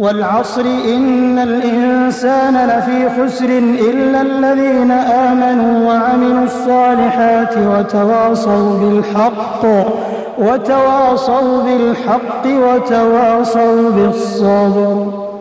والعصر إن الإنسان لفي خسر إلا الذين آمنوا وعملوا الصالحات وتواصوا بالحق وتواصوا بالصبر.